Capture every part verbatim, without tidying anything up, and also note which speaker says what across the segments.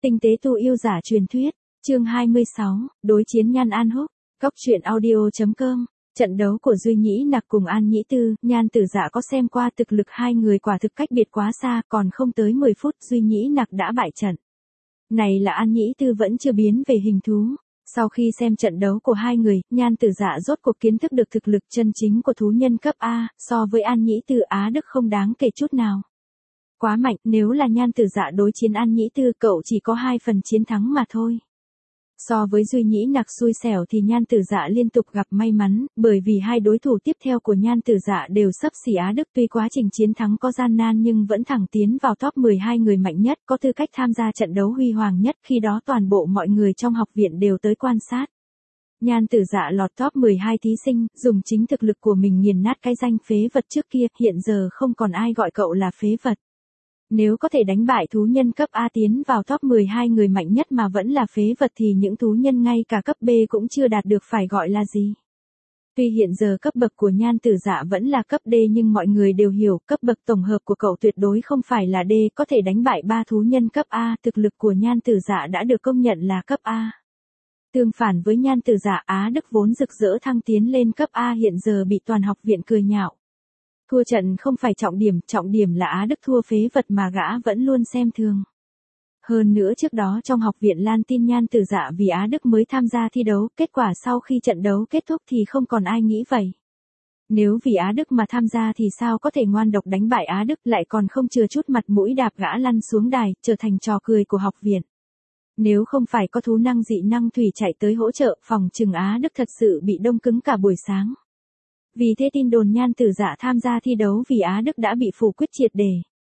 Speaker 1: Tinh tế tu yêu giả truyền thuyết, chương hai mươi sáu, đối chiến Nhan An Húc, Cóc truyện audio chấm com. Trận đấu của Duy Nhĩ Nặc cùng An Nhĩ Tư, Nhan Tử Dạ có xem qua, thực lực hai người quả thực cách biệt quá xa, còn không tới mười phút Duy Nhĩ Nặc đã bại trận. Này là An Nhĩ Tư vẫn chưa biến về hình thú. Sau khi xem trận đấu của hai người, Nhan Tử Dạ rốt cuộc kiến thức được thực lực chân chính của thú nhân cấp A, so với An Nhĩ Tư Á Đức không đáng kể chút nào. Quá mạnh, nếu là Nhan Tử Dạ đối chiến An Nhĩ Tư cậu chỉ có hai phần chiến thắng mà thôi. So với Duy Nhĩ Nặc xui xẻo thì Nhan Tử Dạ liên tục gặp may mắn, bởi vì hai đối thủ tiếp theo của Nhan Tử Dạ đều xấp xỉ Á Đức, tuy quá trình chiến thắng có gian nan nhưng vẫn thẳng tiến vào top mười hai người mạnh nhất, có tư cách tham gia trận đấu huy hoàng nhất, khi đó toàn bộ mọi người trong học viện đều tới quan sát. Nhan Tử Dạ lọt top mười hai thí sinh, dùng chính thực lực của mình nghiền nát cái danh phế vật trước kia, hiện giờ không còn ai gọi cậu là phế vật. Nếu có thể đánh bại thú nhân cấp A tiến vào top mười hai người mạnh nhất mà vẫn là phế vật thì những thú nhân ngay cả cấp B cũng chưa đạt được phải gọi là gì. Tuy hiện giờ cấp bậc của Nhan Tử Dạ vẫn là cấp D nhưng mọi người đều hiểu cấp bậc tổng hợp của cậu tuyệt đối không phải là D, có thể đánh bại ba thú nhân cấp A, thực lực của Nhan Tử Dạ đã được công nhận là cấp A. Tương phản với Nhan Tử Dạ, Á Đức vốn rực rỡ thăng tiến lên cấp A hiện giờ bị toàn học viện cười nhạo. Thua trận không phải trọng điểm, trọng điểm là Á Đức thua phế vật mà gã vẫn luôn xem thường. Hơn nữa trước đó trong học viện lan tin Nhan Tử Dạ vì Á Đức mới tham gia thi đấu, kết quả sau khi trận đấu kết thúc thì không còn ai nghĩ vậy. Nếu vì Á Đức mà tham gia thì sao có thể ngoan độc đánh bại Á Đức, lại còn không chừa chút mặt mũi đạp gã lăn xuống đài, trở thành trò cười của học viện. Nếu không phải có thú năng dị năng thủy chạy tới hỗ trợ, phòng trừng Á Đức thật sự bị đông cứng cả buổi sáng. Vì thế tin đồn Nhan Tử Dạ tham gia thi đấu vì Á Đức đã bị phủ quyết triệt để.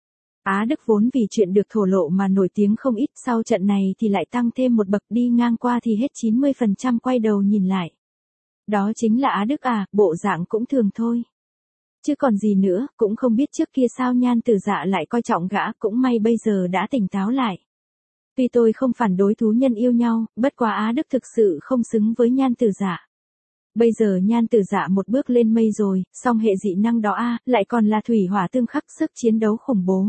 Speaker 1: Á Đức vốn vì chuyện được thổ lộ mà nổi tiếng không ít, sau trận này thì lại tăng thêm một bậc, đi ngang qua thì hết chín mươi phần trăm quay đầu nhìn lại. Đó chính là Á Đức à, bộ dạng cũng thường thôi. Chứ còn gì nữa, cũng không biết trước kia sao Nhan Tử Dạ lại coi trọng gã, cũng may bây giờ đã tỉnh táo lại. Tuy tôi không phản đối thú nhân yêu nhau, bất quá Á Đức thực sự không xứng với Nhan Tử Dạ. Bây giờ Nhan Tử Dạ một bước lên mây rồi, song hệ dị năng đó a, lại còn là thủy hỏa tương khắc, sức chiến đấu khủng bố.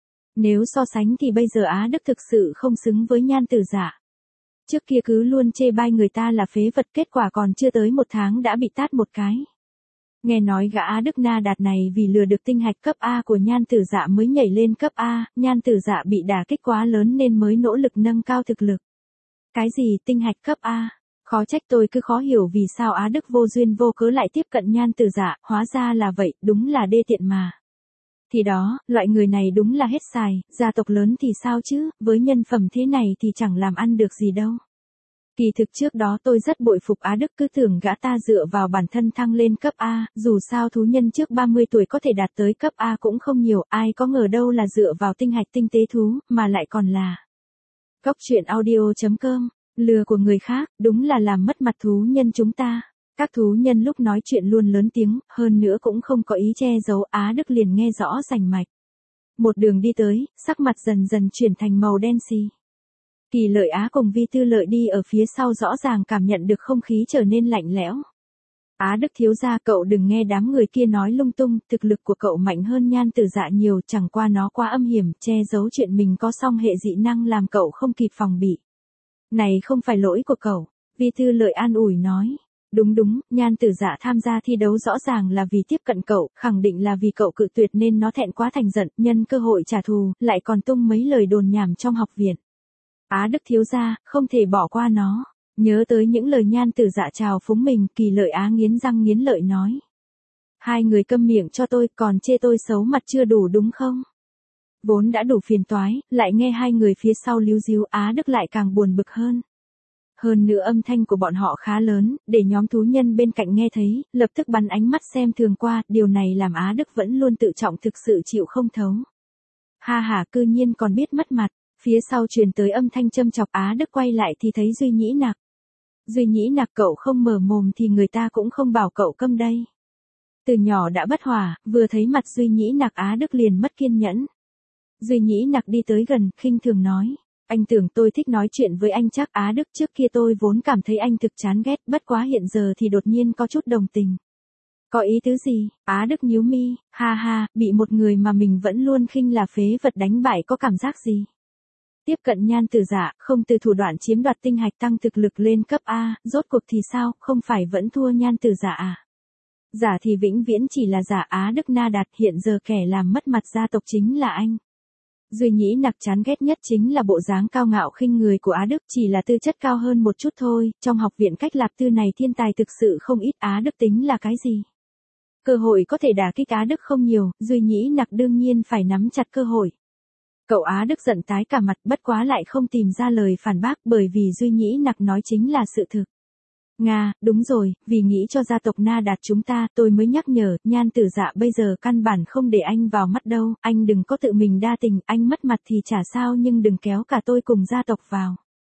Speaker 1: Nếu so sánh thì bây giờ Á Đức thực sự không xứng với Nhan Tử Dạ. Trước kia cứ luôn chê bai người ta là phế vật, kết quả còn chưa tới một tháng đã bị tát một cái. Nghe nói gã Á Đức Na Đạt này vì lừa được tinh hạch cấp A của Nhan Tử Dạ mới nhảy lên cấp A, Nhan Tử Dạ bị đả kích quá lớn nên mới nỗ lực nâng cao thực lực. Cái gì tinh hạch cấp A? Khó trách tôi cứ khó hiểu vì sao Á Đức vô duyên vô cớ lại tiếp cận Nhan Tử Dạ, hóa ra là vậy, đúng là đê tiện mà. Thì đó, loại người này đúng là hết xài, gia tộc lớn thì sao chứ, với nhân phẩm thế này thì chẳng làm ăn được gì đâu. Kỳ thực trước đó tôi rất bội phục Á Đức, cứ tưởng gã ta dựa vào bản thân thăng lên cấp A, dù sao thú nhân trước ba mươi tuổi có thể đạt tới cấp A cũng không nhiều, ai có ngờ đâu là dựa vào tinh hạch tinh tế thú, mà lại còn là Cóc truyện audio chấm com. Lừa của người khác, đúng là làm mất mặt thú nhân chúng ta. Các thú nhân lúc nói chuyện luôn lớn tiếng, hơn nữa cũng không có ý che giấu, Á Đức liền nghe rõ rành mạch. Một đường đi tới, sắc mặt dần dần chuyển thành màu đen xì. Kỳ Lợi Á cùng Vi Tư Lợi đi ở phía sau rõ ràng cảm nhận được không khí trở nên lạnh lẽo. Á Đức thiếu gia, cậu đừng nghe đám người kia nói lung tung, thực lực của cậu mạnh hơn Nhan Tử Dạ nhiều, chẳng qua nó quá âm hiểm, che giấu chuyện mình có song hệ dị năng làm cậu không kịp phòng bị. Này không phải lỗi của cậu, Vi Tư Lợi an ủi nói. Đúng đúng, Nhan Tử Dạ tham gia thi đấu rõ ràng là vì tiếp cận cậu, khẳng định là vì cậu cự tuyệt nên nó thẹn quá thành giận, nhân cơ hội trả thù, lại còn tung mấy lời đồn nhảm trong học viện. Á Đức thiếu gia, không thể bỏ qua nó. Nhớ tới những lời Nhan Tử Dạ chào phúng mình, Kỳ Lợi Á nghiến răng nghiến lợi nói. Hai người câm miệng cho tôi, còn chê tôi xấu mặt chưa đủ đúng không? Vốn đã đủ phiền toái, lại nghe hai người phía sau líu díu, Á Đức lại càng buồn bực hơn. Hơn nữa âm thanh của bọn họ khá lớn, để nhóm thú nhân bên cạnh nghe thấy, lập tức bắn ánh mắt xem thường qua, điều này làm Á Đức vẫn luôn tự trọng thực sự chịu không thấu. Ha ha, cư nhiên còn biết mất mặt, phía sau truyền tới âm thanh châm chọc, Á Đức quay lại thì thấy Duy Nhĩ Nặc. Duy Nhĩ Nặc, cậu không mở mồm thì người ta cũng không bảo cậu câm đây. Từ nhỏ đã bất hòa, vừa thấy mặt Duy Nhĩ Nặc Á Đức liền mất kiên nhẫn. Duy Nhĩ Nặc đi tới gần, khinh thường nói. Anh tưởng tôi thích nói chuyện với anh chắc? Á Đức, trước kia tôi vốn cảm thấy anh thực chán ghét, bất quá hiện giờ thì đột nhiên có chút đồng tình. Có ý tứ gì? Á Đức nhíu mi, ha ha, bị một người mà mình vẫn luôn khinh là phế vật đánh bại có cảm giác gì? tiếp cận Nhan Tử Dạ, không từ thủ đoạn chiếm đoạt tinh hạch tăng thực lực lên cấp A, rốt cuộc thì sao, không phải vẫn thua Nhan Tử Dạ à? Giả thì vĩnh viễn chỉ là giả Á Đức Na Đạt, hiện giờ kẻ làm mất mặt gia tộc chính là anh. Duy Nhĩ Nặc chán ghét nhất chính là bộ dáng cao ngạo khinh người của Á Đức, chỉ là tư chất cao hơn một chút thôi, trong học viện cách lạp tư này thiên tài thực sự không ít, Á Đức tính là cái gì? Cơ hội có thể đả kích Á Đức không nhiều, Duy Nhĩ Nặc đương nhiên phải nắm chặt cơ hội. Cậu Á Đức giận tái cả mặt, bất quá lại không tìm ra lời phản bác bởi vì Duy Nhĩ Nặc nói chính là sự thực. Nga, đúng rồi, vì nghĩ cho gia tộc Na Đạt chúng ta, tôi mới nhắc nhở, Nhan Tử Dạ bây giờ căn bản không để anh vào mắt đâu, anh đừng có tự mình đa tình, anh mất mặt thì chả sao nhưng đừng kéo cả tôi cùng gia tộc vào.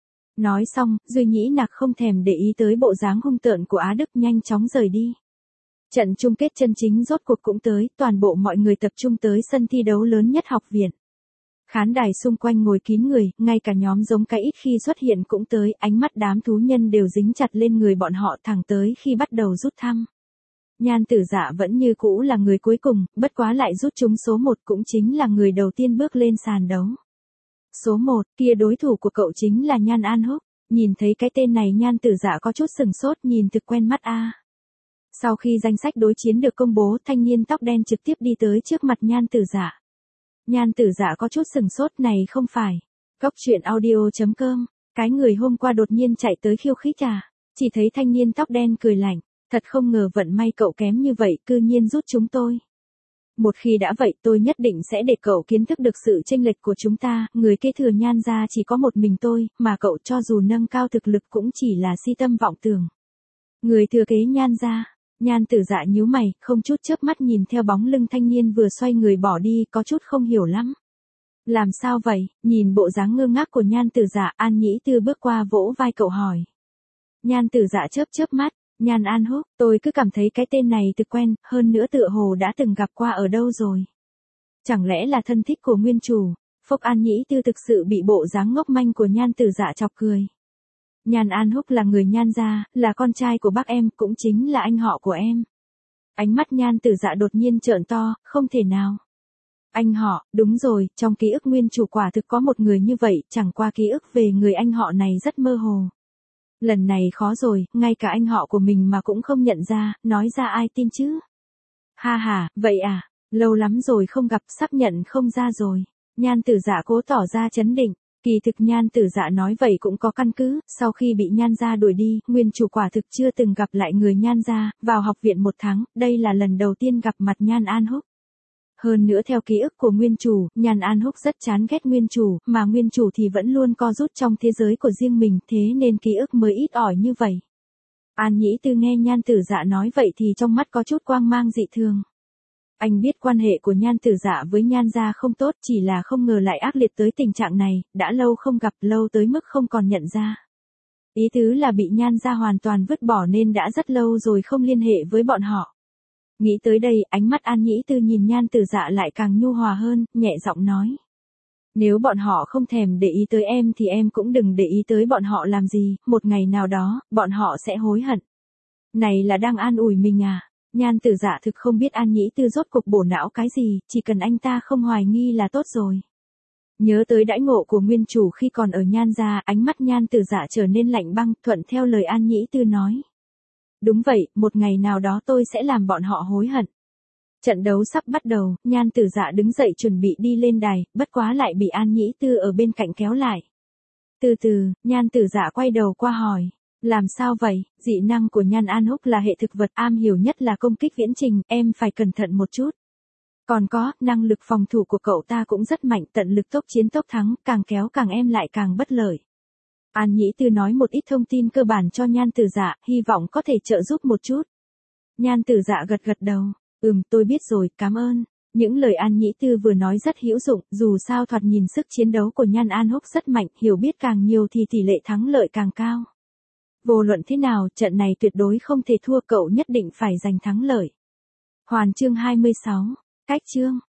Speaker 1: Nói xong, Duy Nhĩ Nặc không thèm để ý tới bộ dáng hung tợn của Á Đức, nhanh chóng rời đi. Trận chung kết chân chính rốt cuộc cũng tới, toàn bộ mọi người tập trung tới sân thi đấu lớn nhất học viện. Khán đài xung quanh ngồi kín người, ngay cả nhóm giống cái ít khi xuất hiện cũng tới, ánh mắt đám thú nhân đều dính chặt lên người bọn họ thẳng tới khi bắt đầu rút thăm. Nhan Tử Dạ vẫn như cũ là người cuối cùng, bất quá lại rút trúng số một cũng chính là người đầu tiên bước lên sàn đấu. Số một, kia đối thủ của cậu chính là Nhan An Húc, nhìn thấy cái tên này Nhan Tử Dạ có chút sừng sốt nhìn thực quen mắt a. Sau khi danh sách đối chiến được công bố, thanh niên tóc đen trực tiếp đi tới trước mặt Nhan Tử Dạ. Nhan Tử Dạ có chút sừng sốt, này không phải Cốc Truyện Audio chấm com, cái người hôm qua đột nhiên chạy tới khiêu khích à? Chỉ thấy thanh niên tóc đen cười lạnh, thật không ngờ vận may cậu kém như vậy, cư nhiên rút chúng tôi. Một khi đã vậy tôi nhất định sẽ để cậu kiến thức được sự chênh lệch của chúng ta, người kế thừa Nhan gia chỉ có một mình tôi, mà cậu cho dù nâng cao thực lực cũng chỉ là si tâm vọng tưởng. Người thừa kế Nhan gia. Nhan Tử Dạ nhíu mày, không chút chớp mắt nhìn theo bóng lưng thanh niên vừa xoay người bỏ đi, có chút không hiểu lắm. Làm sao vậy? Nhìn bộ dáng ngơ ngác của Nhan Tử Dạ, An Nhĩ Tư bước qua vỗ vai cậu hỏi. Nhan Tử Dạ chớp chớp mắt, Nhan An Húc, tôi cứ cảm thấy cái tên này thực quen, hơn nữa tựa hồ đã từng gặp qua ở đâu rồi. Chẳng lẽ là thân thích của nguyên chủ? Phúc An Nhĩ Tư thực sự bị bộ dáng ngốc manh của Nhan Tử Dạ chọc cười. Nhan An Húc là người Nhan gia, là con trai của bác em, cũng chính là anh họ của em. Ánh mắt Nhan Tử Dạ đột nhiên trợn to, không thể nào. Anh họ, đúng rồi, trong ký ức nguyên chủ quả thực có một người như vậy, chẳng qua ký ức về người anh họ này rất mơ hồ. Lần này khó rồi, ngay cả anh họ của mình mà cũng không nhận ra, nói ra ai tin chứ? Ha ha, vậy à, lâu lắm rồi không gặp, sắp nhận không ra rồi. Nhan Tử Dạ cố tỏ ra chấn định. Kỳ thực Nhan Tử Dạ nói vậy cũng có căn cứ, sau khi bị Nhan gia đuổi đi, nguyên chủ quả thực chưa từng gặp lại người Nhan gia, vào học viện một tháng, đây là lần đầu tiên gặp mặt Nhan An Húc. Hơn nữa theo ký ức của nguyên chủ, Nhan An Húc rất chán ghét nguyên chủ, mà nguyên chủ thì vẫn luôn co rút trong thế giới của riêng mình, thế nên ký ức mới ít ỏi như vậy. An Nhĩ Tư nghe Nhan Tử Dạ nói vậy thì trong mắt có chút quang mang dị thường. Anh biết quan hệ của Nhan Tử Dạ với Nhan gia không tốt, chỉ là không ngờ lại ác liệt tới tình trạng này, đã lâu không gặp, lâu tới mức không còn nhận ra. Ý tứ là bị Nhan gia hoàn toàn vứt bỏ nên đã rất lâu rồi không liên hệ với bọn họ. Nghĩ tới đây, ánh mắt An Nhĩ Tư nhìn Nhan Tử Dạ lại càng nhu hòa hơn, nhẹ giọng nói. Nếu bọn họ không thèm để ý tới em thì em cũng đừng để ý tới bọn họ làm gì, một ngày nào đó, bọn họ sẽ hối hận. Này là đang an ủi mình à? Nhan Tử Dạ thực không biết An Nhĩ Tư rốt cuộc bổ não cái gì, chỉ cần anh ta không hoài nghi là tốt rồi. Nhớ tới đãi ngộ của nguyên chủ khi còn ở Nhan gia, ánh mắt Nhan Tử Dạ trở nên lạnh băng, thuận theo lời An Nhĩ Tư nói. Đúng vậy, một ngày nào đó tôi sẽ làm bọn họ hối hận. Trận đấu sắp bắt đầu, Nhan Tử Dạ đứng dậy chuẩn bị đi lên đài, bất quá lại bị An Nhĩ Tư ở bên cạnh kéo lại. Từ từ, Nhan Tử Dạ quay đầu qua hỏi. Làm sao vậy? Dị năng của Nhan An Húc là hệ thực vật, am hiểu nhất là công kích viễn trình, em phải cẩn thận một chút. Còn có, năng lực phòng thủ của cậu ta cũng rất mạnh, tận lực tốc chiến tốc thắng, càng kéo càng em lại càng bất lợi. An Nhĩ Tư nói một ít thông tin cơ bản cho Nhan Tử Dạ, hy vọng có thể trợ giúp một chút. Nhan Tử Dạ gật gật đầu, ừm tôi biết rồi, cảm ơn. Những lời An Nhĩ Tư vừa nói rất hữu dụng, dù sao thoạt nhìn sức chiến đấu của Nhan An Húc rất mạnh, hiểu biết càng nhiều thì tỷ lệ thắng lợi càng cao. Vô luận thế nào, trận này tuyệt đối không thể thua, cậu nhất định phải giành thắng lợi. Hoàn chương hai mươi sáu, cách chương.